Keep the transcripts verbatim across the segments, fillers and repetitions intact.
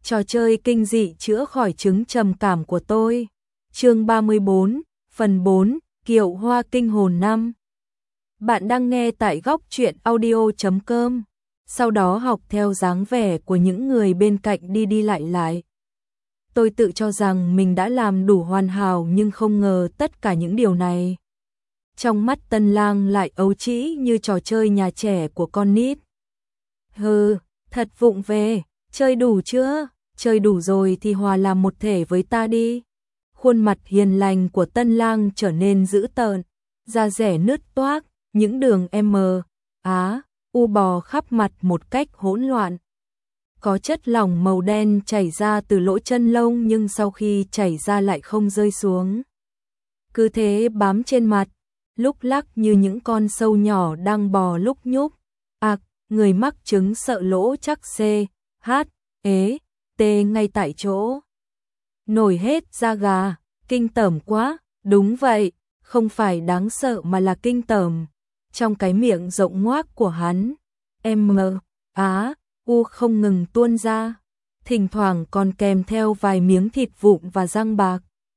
Trò chơi kinh dị chữa khỏi chứng trầm cảm của tôi. Chương ba mươi bốn, phần bốn, Kiệu Hoa Kinh Hồn năm. Bạn đang nghe tại góc truyện audio chấm com. Sau đó học theo dáng vẻ của những người bên cạnh đi đi lại lại. Tôi tự cho rằng mình đã làm đủ hoàn hảo nhưng không ngờ tất cả những điều này. Trong mắt Tân Lang lại ấu trĩ như trò chơi nhà trẻ của con nít. Hừ, thật vụng về, chơi đủ chưa? Chơi đủ rồi thì hòa làm một thể với ta đi. Khuôn mặt hiền lành của Tân Lang trở nên dữ tợn, da rẻ nứt toác, những đường M, Á, U bò khắp mặt một cách hỗn loạn. Có chất lỏng màu đen chảy ra từ lỗ chân lông nhưng sau khi chảy ra lại không rơi xuống. Cứ thế bám trên mặt, lúc lắc như những con sâu nhỏ đang bò lúc nhúc. Ạc, à, người mắc chứng sợ lỗ chắc C, H, ế, T ngay tại chỗ. Nổi hết da gà, kinh tởm quá, đúng vậy, không phải đáng sợ mà là kinh tởm. Trong cái miệng rộng ngoác của hắn, M, Á, U không ngừng tuôn ra, thỉnh thoảng còn kèm theo vài miếng thịt vụn và răng bạc.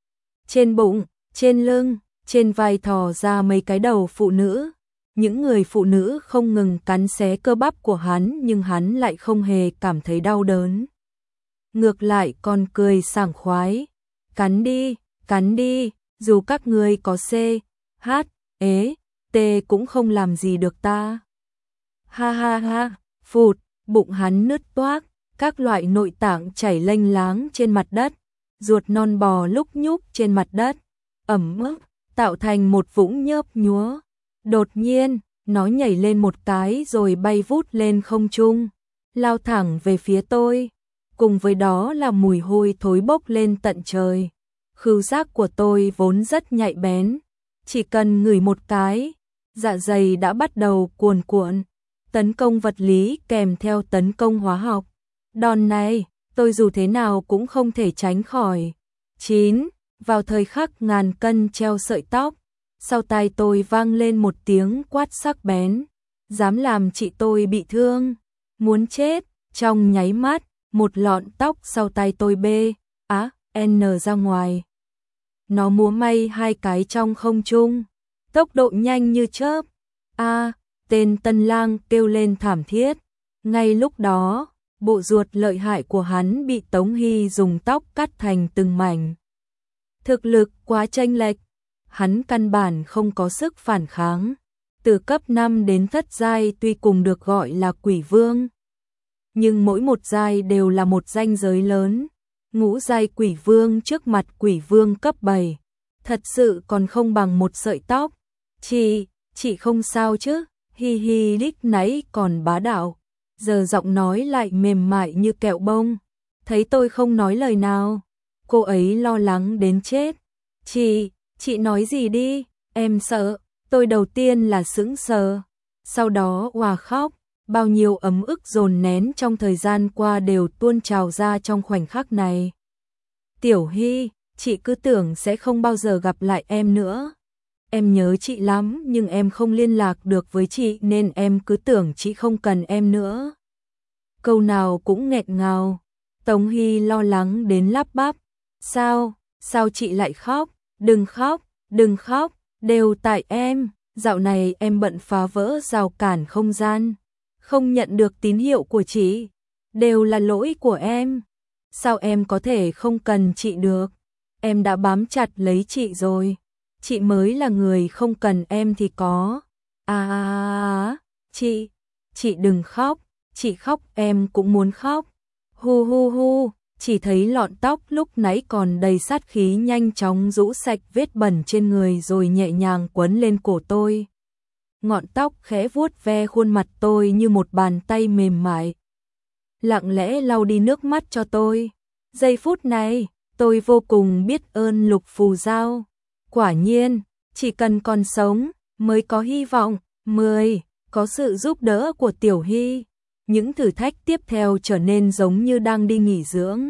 Trên bụng, trên lưng, trên vai thò ra mấy cái đầu phụ nữ. Những người phụ nữ không ngừng cắn xé cơ bắp của hắn nhưng hắn lại không hề cảm thấy đau đớn. Ngược lại còn cười sảng khoái. Cắn đi, cắn đi, dù các ngươi có C, H, ế, T cũng không làm gì được ta. Ha ha ha, phụt, bụng hắn nứt toác, các loại nội tạng chảy lênh láng trên mặt đất, ruột non bò lúc nhúc trên mặt đất, ẩm ướt, tạo thành một vũng nhớp nhúa. Đột nhiên, nó nhảy lên một cái rồi bay vút lên không trung, lao thẳng về phía tôi. Cùng với đó là mùi hôi thối bốc lên tận trời. Khứu giác của tôi vốn rất nhạy bén, chỉ cần ngửi một cái, dạ dày đã bắt đầu cuồn cuộn, tấn công vật lý kèm theo tấn công hóa học. Đòn này, tôi dù thế nào cũng không thể tránh khỏi. Chín, vào thời khắc ngàn cân treo sợi tóc, sau tai tôi vang lên một tiếng quát sắc bén. Dám làm chị tôi bị thương, muốn chết. Trong nháy mắt, một lọn tóc sau tai tôi bê, á, N ra ngoài. Nó múa may hai cái trong không trung, tốc độ nhanh như chớp. A, tên Tân Lang kêu lên thảm thiết. Ngay lúc đó, bộ ruột lợi hại của hắn bị Tống Hy dùng tóc cắt thành từng mảnh. Thực lực quá chênh lệch, hắn căn bản không có sức phản kháng. Từ cấp năm đến thất giai tuy cùng được gọi là quỷ vương, nhưng mỗi một giai đều là một ranh giới lớn. Ngũ giai quỷ vương trước mặt quỷ vương cấp bảy, thật sự còn không bằng một sợi tóc. Chị, chị không sao chứ? Hi hi, đích nãy còn bá đạo, giờ giọng nói lại mềm mại như kẹo bông. Thấy tôi không nói lời nào, cô ấy lo lắng đến chết. Chị, chị nói gì đi, em sợ. Tôi đầu tiên là sững sờ, sau đó òa khóc. Bao nhiêu ấm ức dồn nén trong thời gian qua đều tuôn trào ra trong khoảnh khắc này. Tiểu Hy, chị cứ tưởng sẽ không bao giờ gặp lại em nữa. Em nhớ chị lắm nhưng em không liên lạc được với chị nên em cứ tưởng chị không cần em nữa. Câu nào cũng nghẹn ngào. Tống Hy lo lắng đến lắp bắp. Sao, sao chị lại khóc? Đừng khóc, đừng khóc, đều tại em. Dạo này em bận phá vỡ rào cản không gian, không nhận được tín hiệu của chị, đều là lỗi của em. Sao em có thể không cần chị được? Em đã bám chặt lấy chị rồi. Chị mới là người không cần em thì có. À, à, à chị, chị đừng khóc, chị khóc em cũng muốn khóc. Hu hu hu, chỉ thấy lọn tóc lúc nãy còn đầy sát khí nhanh chóng rũ sạch vết bẩn trên người rồi nhẹ nhàng quấn lên cổ tôi. Ngọn tóc khẽ vuốt ve khuôn mặt tôi như một bàn tay mềm mại, lặng lẽ lau đi nước mắt cho tôi. Giây phút này, tôi vô cùng biết ơn Lục Phù Giao. Quả nhiên, chỉ cần còn sống, mới có hy vọng. Mười, có sự giúp đỡ của Tiểu Hy, những thử thách tiếp theo trở nên giống như đang đi nghỉ dưỡng.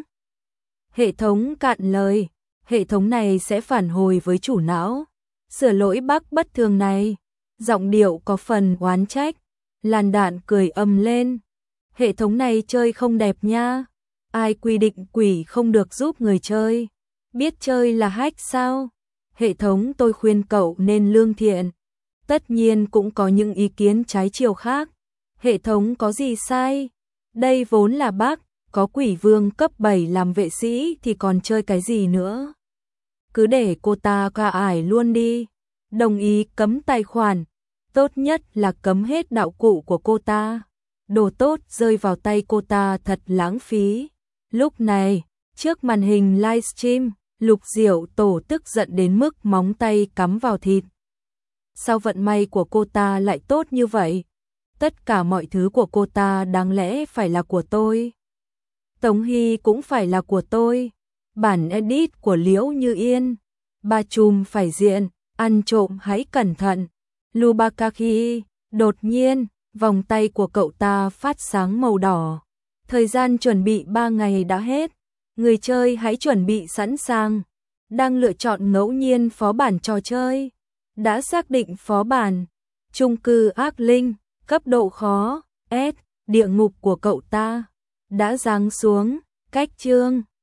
Hệ thống cạn lời, hệ thống này sẽ phản hồi với chủ não, sửa lỗi bug bất thường này. Giọng điệu có phần oán trách. Làn Đạn cười ầm lên. Hệ thống này chơi không đẹp nha. Ai quy định quỷ không được giúp người chơi? Biết chơi là hack sao? Hệ thống tôi khuyên cậu nên lương thiện. Tất nhiên cũng có những ý kiến trái chiều khác. Hệ thống có gì sai? Đây vốn là bug, có quỷ vương cấp bảy làm vệ sĩ thì còn chơi cái gì nữa? Cứ để cô ta cả ải luôn đi. Đồng ý cấm tài khoản. Tốt nhất là cấm hết đạo cụ của cô ta. Đồ tốt rơi vào tay cô ta thật lãng phí. Lúc này, trước màn hình livestream, Lục Diệu Tổ tức giận đến mức móng tay cắm vào thịt. Sao vận may của cô ta lại tốt như vậy? Tất cả mọi thứ của cô ta đáng lẽ phải là của tôi. Tống Hy cũng phải là của tôi. Bản edit của Liễu Như Yên. Ba chùm phải diện, ăn trộm hãy cẩn thận. Lubakaki, đột nhiên, vòng tay của cậu ta phát sáng màu đỏ. Thời gian chuẩn bị ba ngày đã hết. Người chơi hãy chuẩn bị sẵn sàng. Đang lựa chọn ngẫu nhiên phó bản trò chơi. Đã xác định phó bản. Chung cư ác linh, cấp độ khó, S, địa ngục của cậu ta. Đã giáng xuống, cách chương.